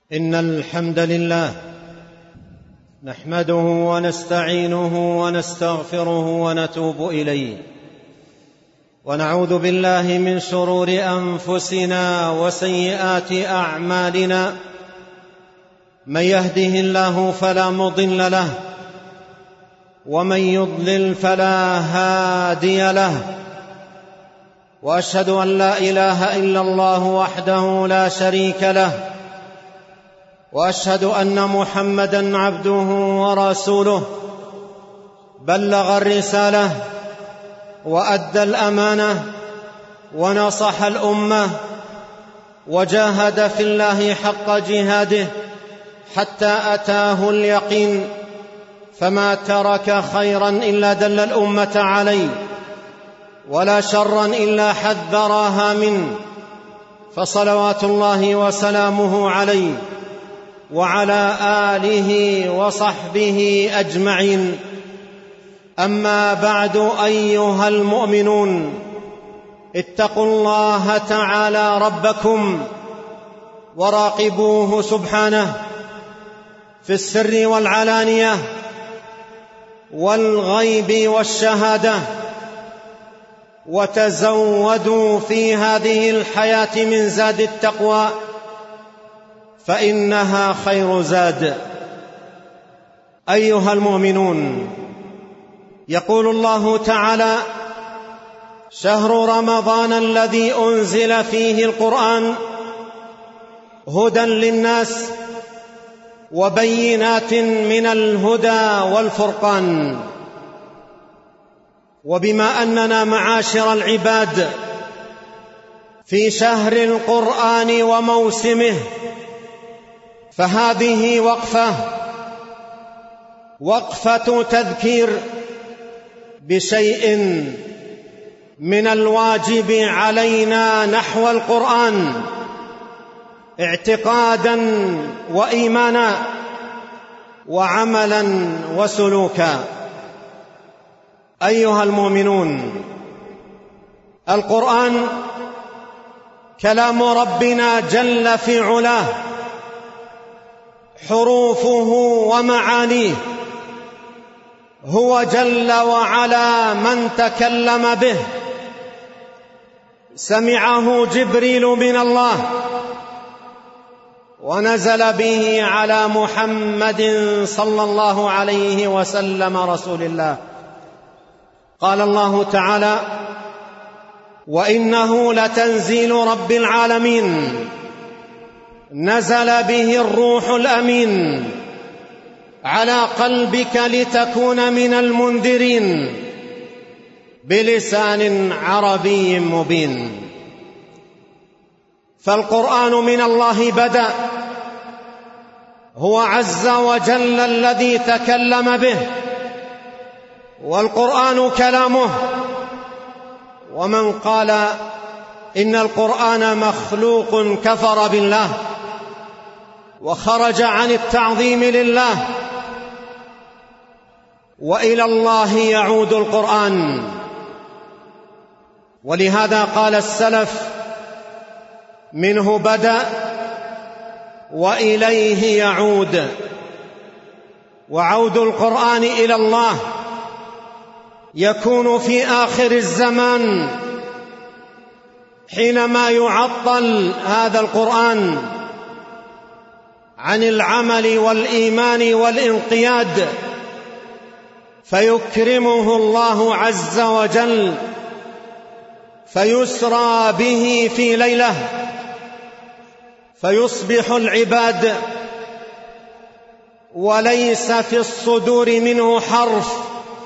إن الحمد لله نحمده ونستعينه ونستغفره ونتوب إليه، ونعوذ بالله من شرور أنفسنا وسيئات أعمالنا. من يهده الله فلا مضل له، ومن يضلل فلا هادي له، وأشهد أن لا إله إلا الله وحده لا شريك له، وأشهد أن محمدًا عبده ورسوله، بلغ الرسالة وأدى الأمانة ونصح الأمة، وجاهد في الله حق جهاده حتى أتاه اليقين، فما ترك خيرًا إلا دل الأمة عليه، ولا شرًا إلا حذرها منه، فصلوات الله وسلامه عليه وعلى آله وصحبه أجمعين. أما بعد، أيها المؤمنون، اتقوا الله تعالى ربكم وراقبوه سبحانه في السر والعلانية والغيب والشهادة، وتزودوا في هذه الحياة من زاد التقوى، فإنها خير زاد. أيها المؤمنون، يقول الله تعالى: شهر رمضان الذي أنزل فيه القرآن هدى للناس وبينات من الهدى والفرقان. وبما أننا معاشر العباد في شهر القرآن وموسمه، فهذه وقفة تذكير بشيء من الواجب علينا نحو القرآن اعتقاداً وإيمانا وعملاً وسلوكا. أيها المؤمنون، القرآن كلام ربنا جل في علاه، حروفه ومعانيه، هو جل وعلا من تكلم به، سمعه جبريل من الله ونزل به على محمد صلى الله عليه وسلم رسول الله. قال الله تعالى: وإنه لتنزيل رب العالمين، نزل به الروح الأمين على قلبك لتكون من المنذرين بلسان عربي مبين. فالقرآن من الله بدأ، هو عز وجل الذي تكلم به، والقرآن كلامه. ومن قال إن القرآن مخلوق كفر بالله وخرج عن التعظيم لله، وإلى الله يعود القرآن. ولهذا قال السلف: منه بدأ وإليه يعود. وعود القرآن إلى الله يكون في آخر الزمان، حينما يعطل هذا القرآن عن العمل والإيمان والانقياد، فيكرمه الله عز وجل، فيسرى به في ليلة، فيصبح العباد وليس في الصدور منه حرف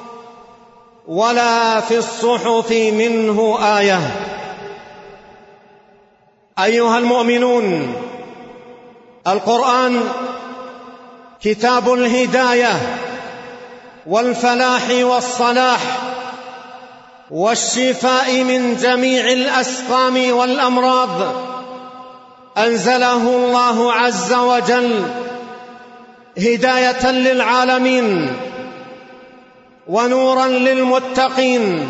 ولا في الصحف منه آية. أيها المؤمنون، القرآن كتاب الهداية والفلاح والصلاح والشفاء من جميع الأسقام والأمراض. أنزله الله عز وجل هداية للعالمين ونورا للمتقين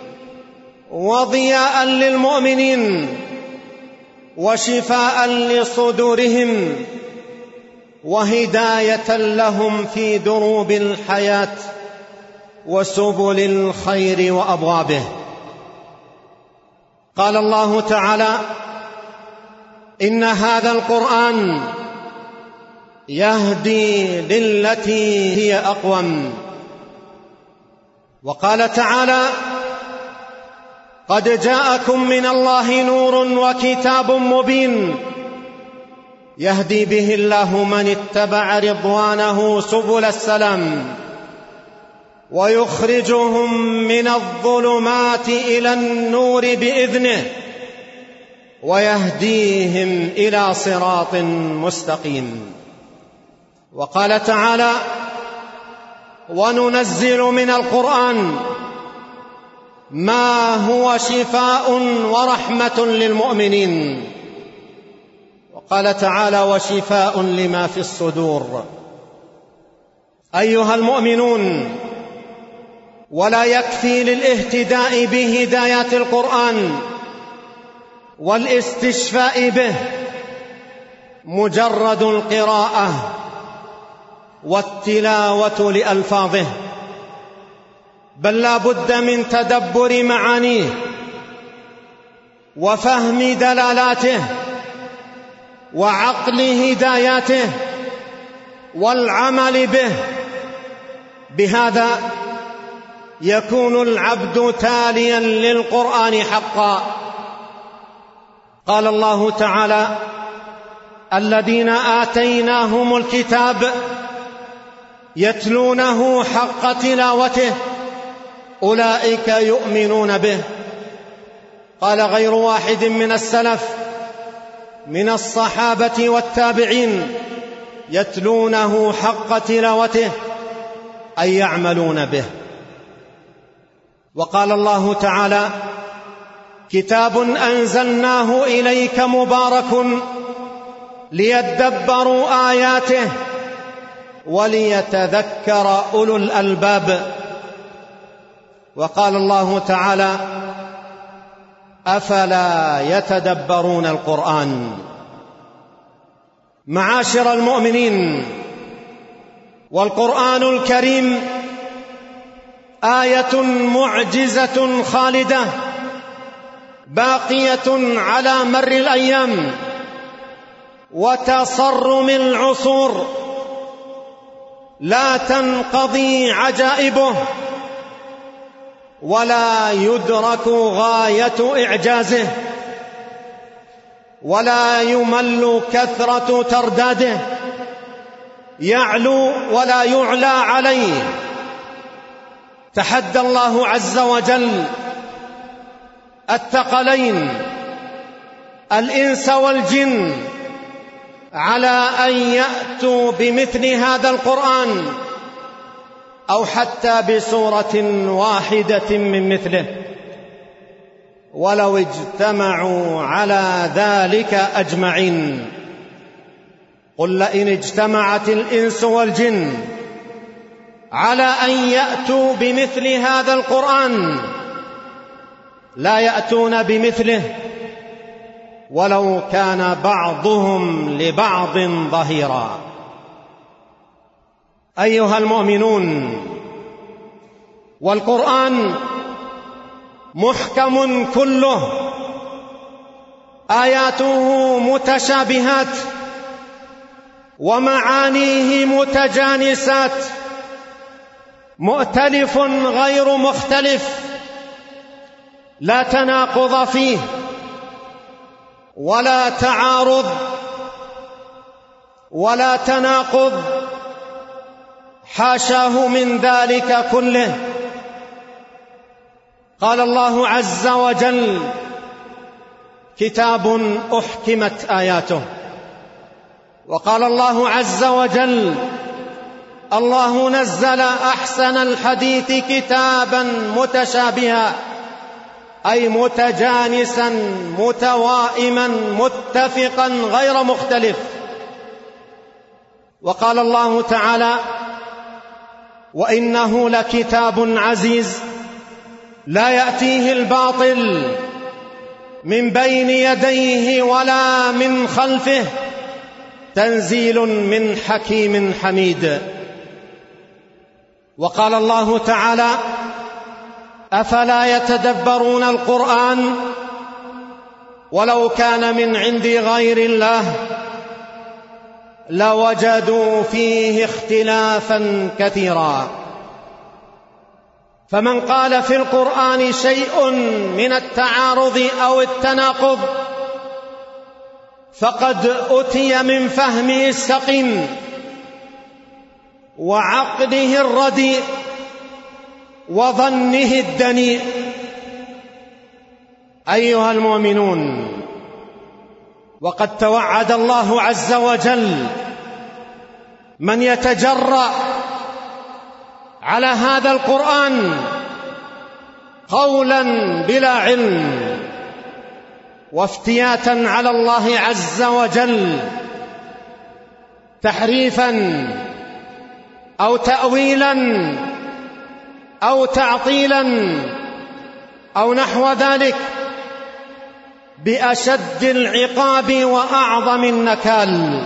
وضياء للمؤمنين وشفاء لصدورهم وهداية لهم في دروب الحياة وسبل الخير وأبوابه. قال الله تعالى: إن هذا القرآن يهدي للتي هي أقوم. وقال تعالى: قد جاءكم من الله نور وكتاب مبين يهدي به الله من اتبع رضوانه سبل السلام ويخرجهم من الظلمات إلى النور بإذنه ويهديهم إلى صراط مستقيم. وقال تعالى: وننزل من القرآن ما هو شفاء ورحمة للمؤمنين. وقال تعالى: وشفاء لما في الصدور. أيها المؤمنون، ولا يكفي للاهتداء بهدايات القرآن والاستشفاء به مجرد القراءة والتلاوة لألفاظه، بل لا بد من تدبر معانيه وفهم دلالاته وعقل هداياته والعمل به. بهذا يكون العبد تاليا للقرآن حقا. قال الله تعالى: الذين آتيناهم الكتاب يتلونه حق تلاوته أولئك يؤمنون به. قال غير واحد من السلف من الصحابة والتابعين: يتلونه حق تلاوته أي يعملون به. وقال الله تعالى: كتاب أنزلناه إليك مبارك ليدبروا آياته وليتذكر أولو الألباب. وقال الله تعالى: أفلا يتدبرون القرآن. معاشر المؤمنين، والقرآن الكريم آية معجزة خالدة باقية على مر الأيام وتصرم العصور، لا تنقضي عجائبه ولا يدرك غاية إعجازه ولا يمل كثرة ترداده، يعلو ولا يعلى عليه. تحدى الله عز وجل الثقلين الإنس والجن على أن يأتوا بمثل هذا القرآن أو حتى بسورة واحدة من مثله، ولو اجتمعوا على ذلك أجمعين. قل لئن اجتمعت الإنس والجن على أن يأتوا بمثل هذا القرآن لا يأتون بمثله ولو كان بعضهم لبعض ظهيرا. أيها المؤمنون، والقرآن محكم كله، آياته متشابهات ومعانيه متجانسات، مؤتلف غير مختلف، لا تناقض فيه ولا تعارض ولا تناقض، حاشاه من ذلك كله. قال الله عز وجل: كتاب أحكمت آياته. وقال الله عز وجل: الله نزل أحسن الحديث كتابا متشابها، أي متجانسا متوائما متفقا غير مختلف. وقال الله تعالى: وإنه لكتاب عزيز لا يأتيه الباطل من بين يديه ولا من خلفه تنزيل من حكيم حميد. وقال الله تعالى: أفلا يتدبرون القرآن ولو كان من عند غير الله لوجدوا فيه اختلافا كثيرا. فمن قال في القرآن شيء من التعارض أو التناقض فقد أتي من فهمه السقيم وعقله الرديء وظنه الدنيء. أيها المؤمنون، وقد توعد الله عز وجل من يتجرأ على هذا القرآن قولا بلا علم وافتياتا على الله عز وجل، تحريفا أو تأويلا أو تعطيلا أو نحو ذلك، بأشد العقاب وأعظم النكال.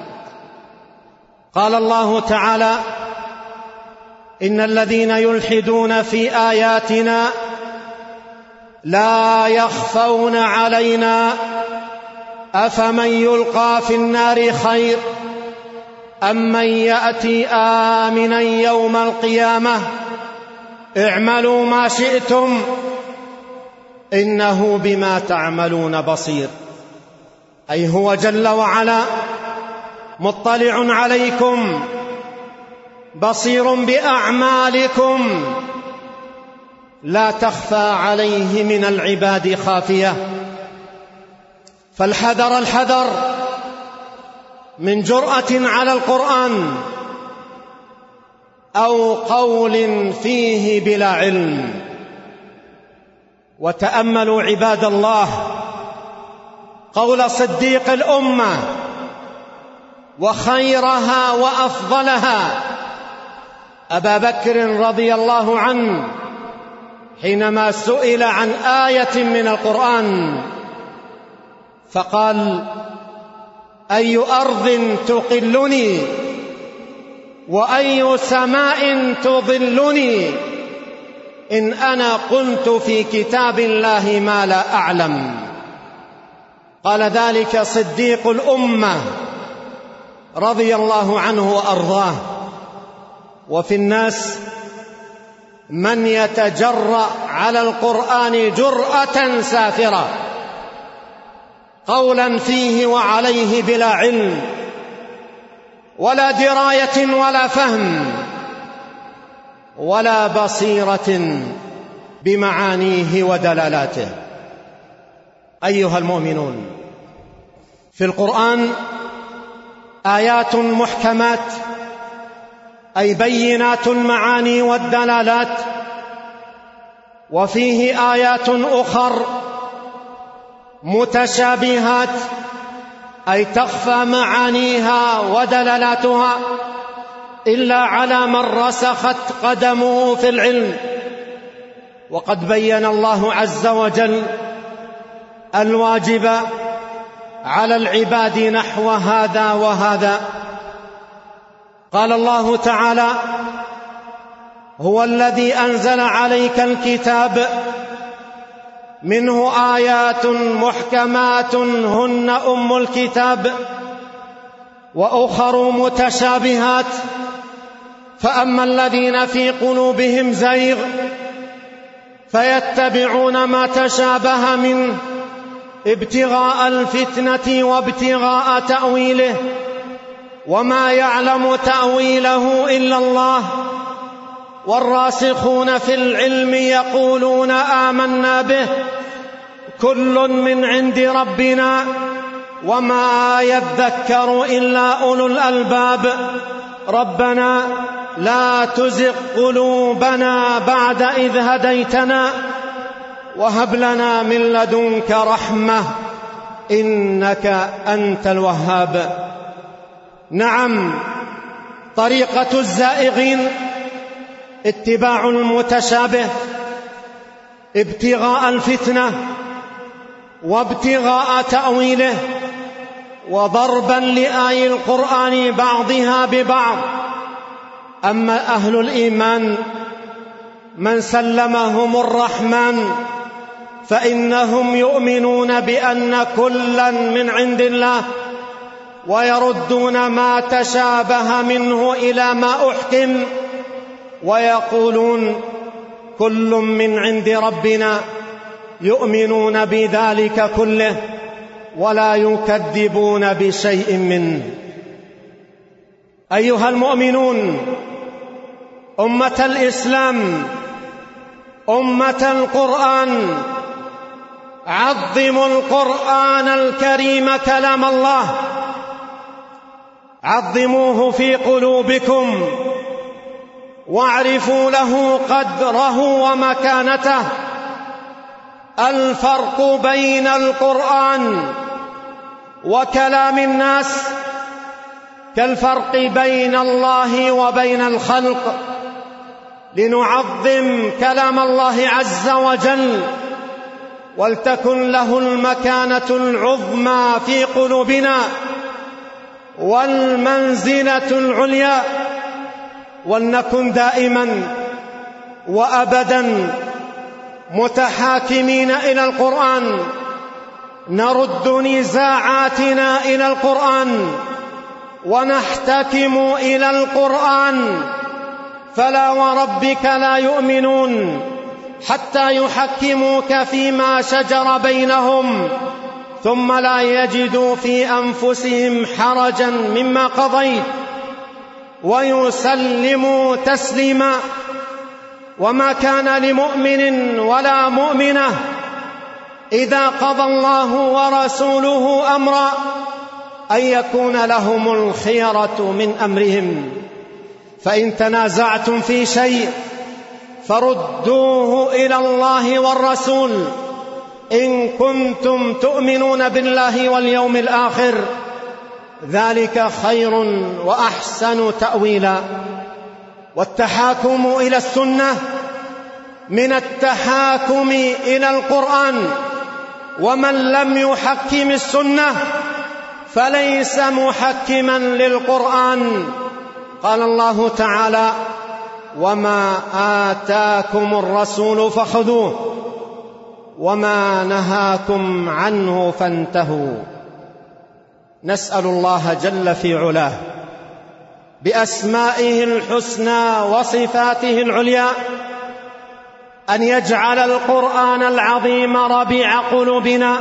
قال الله تعالى: إن الذين يلحدون في آياتنا لا يخفون علينا أفمن يلقى في النار خير أم من يأتي آمنا يوم القيامة اعملوا ما شئتم إنه بما تعملون بصير. أي هو جل وعلا مطلع عليكم بصير بأعمالكم لا تخفى عليه من العباد خافية. فالحذر الحذر من جرأة على القرآن أو قول فيه بلا علم. وتأملوا عباد الله قول صديق الأمة وخيرها وأفضلها أبا بكر رضي الله عنه حينما سئل عن آية من القرآن فقال: أي أرض تقلني وأي سماء تظلني إن أنا قلت في كتاب الله ما لا أعلم. قال ذلك صديق الأمة رضي الله عنه وأرضاه. وفي الناس من يتجرأ على القرآن جرأة سافرة قولا فيه وعليه بلا علم ولا دراية ولا فهم ولا بصيرة بمعانيه ودلالاته. أيها المؤمنون، في القرآن آيات محكمات أي بينات المعاني والدلالات، وفيه آيات أخر متشابهات أي تخفى معانيها ودلالاتها إلا على من رسخت قدمه في العلم. وقد بين الله عز وجل الواجب على العباد نحو هذا وهذا. قال الله تعالى: هو الذي أنزل عليك الكتاب منه آيات محكمات هن أم الكتاب وأخر متشابهات فأما الذين في قلوبهم زيغ فيتبعون ما تشابه منه ابتغاء الفتنة وابتغاء تأويله وما يعلم تأويله إلا الله والراسخون في العلم يقولون آمنا به كل من عند ربنا وما يذكر إلا أولو الألباب ربنا لا تزغ قلوبنا بعد إذ هديتنا وهب لنا من لدنك رحمة إنك أنت الوهاب. نعم، طريقة الزائغين اتباع المتشابه ابتغاء الفتنة وابتغاء تأويله وضربا لآي القرآن بعضها ببعض. أما أهل الإيمان من سلمهم الرحمن فإنهم يؤمنون بأن كلا من عند الله، ويردون ما تشابه منه إلى ما أحكم، ويقولون كل من عند ربنا، يؤمنون بذلك كله ولا يكذبون بشيء منه. أيها المؤمنون، أمة الإسلام، أمة القرآن، عظموا القرآن الكريم كلام الله، عظموه في قلوبكم، واعرفوا له قدره ومكانته. الفرق بين القرآن وكلام الناس كالفرق بين الله وبين الخلق. لنعظم كلام الله عز وجل ولتكن له المكانة العظمى في قلوبنا والمنزلة العليا، ولنكن دائما وأبدا متحاكمين إلى القرآن، نرد نزاعاتنا إلى القرآن ونحتكم إلى القرآن. فلا وربك لا يؤمنون حتى يحكموك فيما شجر بينهم ثم لا يجدوا في أنفسهم حرجا مما قضيت ويسلموا تسليما. وما كان لمؤمن ولا مؤمنة إذا قضى الله ورسوله أمرا أن يكون لهم الخيرة من أمرهم، فإن تنازعتم في شيء فردوه إلى الله والرسول إن كنتم تؤمنون بالله واليوم الآخر، ذلك خير وأحسن تأويلا. والتحاكم إلى السنة من التحاكم إلى القرآن، ومن لم يحكم السنة فليس محكما للقرآن. قال الله تعالى: وما آتاكم الرسول فخذوه وما نهاكم عنه فانتهوا. نسأل الله جل في علاه بأسمائه الحسنى وصفاته العليا أن يجعل القرآن العظيم ربيع قلوبنا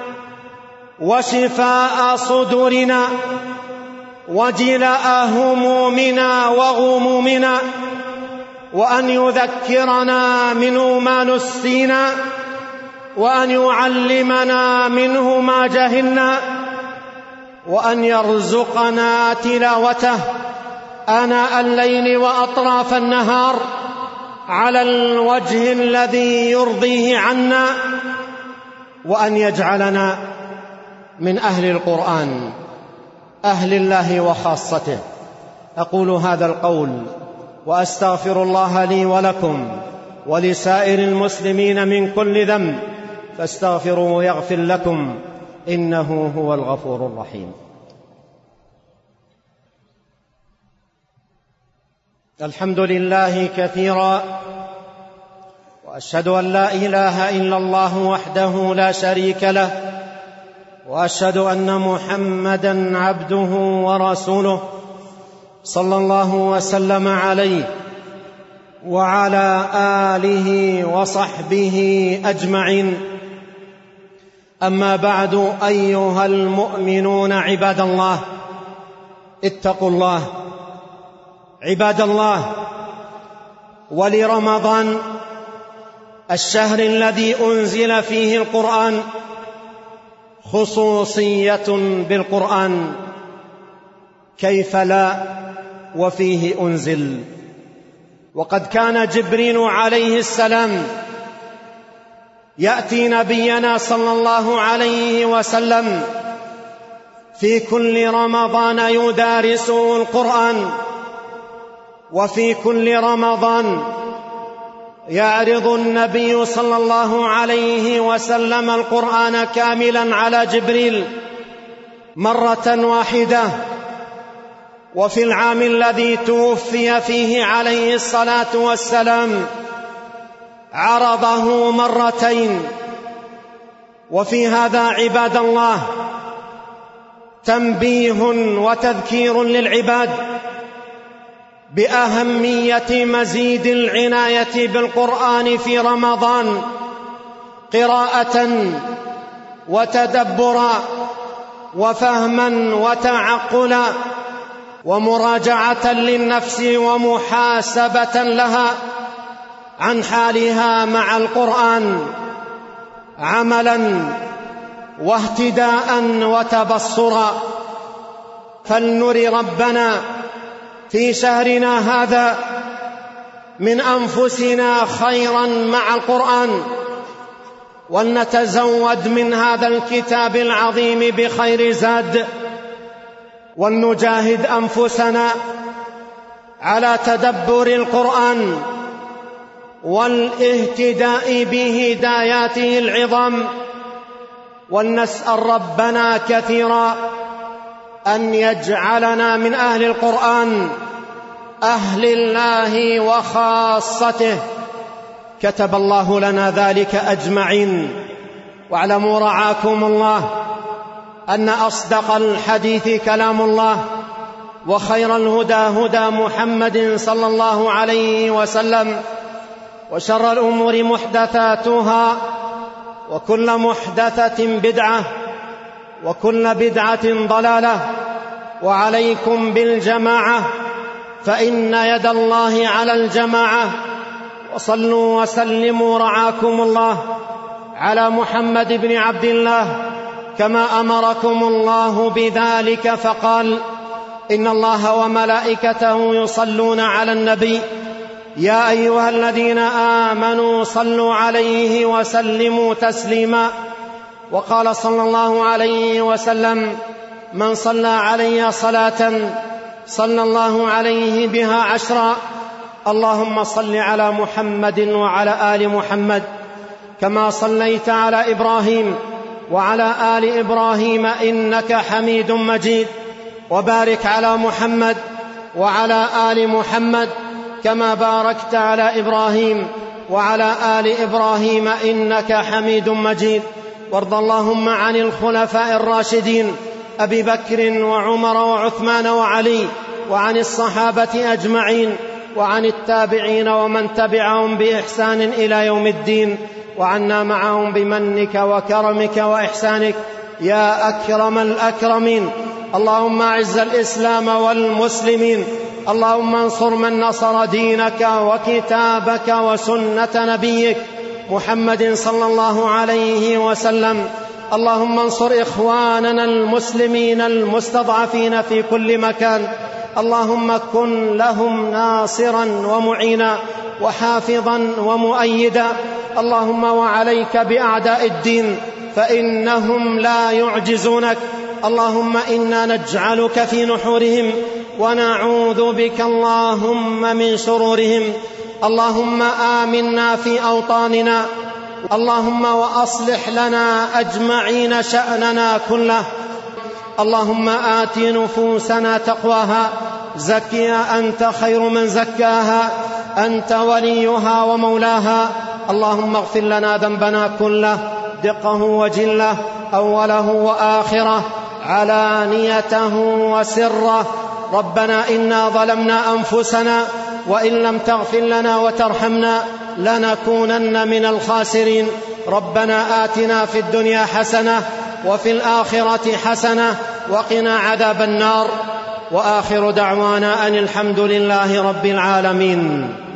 وشفاء صدورنا وجلاء همومنا وغمومنا، وأن يذكرنا منه ما نسينا، وأن يعلمنا منه ما جهلنا، وأن يرزقنا تلاوته آناء الليل وأطراف النهار على الوجه الذي يرضيه عنا، وأن يجعلنا من أهل القرآن، أهل الله وخاصته. أقول هذا القول وأستغفر الله لي ولكم ولسائر المسلمين من كل ذنب، فاستغفروه يغفر لكم إنه هو الغفور الرحيم. الحمد لله كثيرا، وأشهد أن لا إله إلا الله وحده لا شريك له، وأشهد أن محمدًا عبده ورسوله صلى الله وسلم عليه وعلى آله وصحبه أجمعين. أما بعد، أيها المؤمنون عباد الله، اتقوا الله عباد الله. ولرمضان الشهر الذي أنزل فيه القرآن خصوصية بالقرآن، كيف لا وفيه أنزل. وقد كان جبريل عليه السلام يأتي نبينا صلى الله عليه وسلم في كل رمضان يدارسه القرآن، وفي كل رمضان يعرض النبي صلى الله عليه وسلم القرآن كاملا على جبريل، مرة واحدة، وفي العام الذي توفي فيه عليه الصلاة والسلام عرضه مرتين. وفي هذا عباد الله تنبيه وتذكير للعباد بأهمية مزيد العناية بالقرآن في رمضان، قراءة وتدبرا وفهما وتعقلا ومراجعة للنفس ومحاسبة لها عن حالها مع القرآن، عملا واهتداء وتبصرا. فلنر ربنا في شهرنا هذا من أنفسنا خيرا مع القرآن، ولنتزود من هذا الكتاب العظيم بخير زاد، ولنجاهد أنفسنا على تدبر القرآن والاهتداء بهداياته العظام، ولنسأل ربنا كثيرا أن يجعلنا من أهل القرآن، أهل الله وخاصته. كتب الله لنا ذلك أجمعين. واعلموا رعاكم الله أن أصدق الحديث كلام الله، وخير الهدى هدى محمد صلى الله عليه وسلم، وشر الأمور محدثاتها، وكل محدثة بدعة، وكل بدعة ضلالة. وعليكم بالجماعة، فإن يد الله على الجماعة. وصلوا وسلموا رعاكم الله على محمد بن عبد الله كما أمركم الله بذلك، فقال: إن الله وملائكته يصلون على النبي يا أيها الذين آمنوا صلوا عليه وسلموا تسليما. وقال صلى الله عليه وسلم: من صلى علي صلاة صلى الله عليه بها 10. اللهم صل على محمد وعلى آل محمد كما صليت على إبراهيم وعلى آل إبراهيم إنك حميد مجيد، وبارك على محمد وعلى آل محمد كما باركت على إبراهيم وعلى آل إبراهيم إنك حميد مجيد. وارض اللهم عن الخلفاء الراشدين أبي بكر وعمر وعثمان وعلي، وعن الصحابة أجمعين، وعن التابعين ومن تبعهم بإحسان إلى يوم الدين، وعنا معهم بمنك وكرمك وإحسانك يا أكرم الأكرمين. اللهم أعز الإسلام والمسلمين، اللهم انصر من نصر دينك وكتابك وسنة نبيك محمد صلى الله عليه وسلم. اللهم انصر إخواننا المسلمين المستضعفين في كل مكان، اللهم كن لهم ناصرا ومعينا وحافظا ومؤيدا. اللهم وعليك بأعداء الدين فإنهم لا يعجزونك. اللهم إنا نجعلك في نحورهم ونعوذ بك اللهم من شرورهم. اللهم آمنا في أوطاننا، اللهم وأصلح لنا أجمعين شأننا كله. اللهم آت نفوسنا تقواها، زكها أنت خير من زكاها، أنت وليها ومولاها. اللهم اغفر لنا ذنبنا كله، دقه وجله، أوله وآخره، علانيته وسره. ربنا إنا ظلمنا أنفسنا، وإن لم تغفر لنا وترحمنا لنكونن من الخاسرين. ربنا آتنا في الدنيا حسنة وفي الآخرة حسنة وقنا عذاب النار. وآخر دعوانا أن الحمد لله رب العالمين.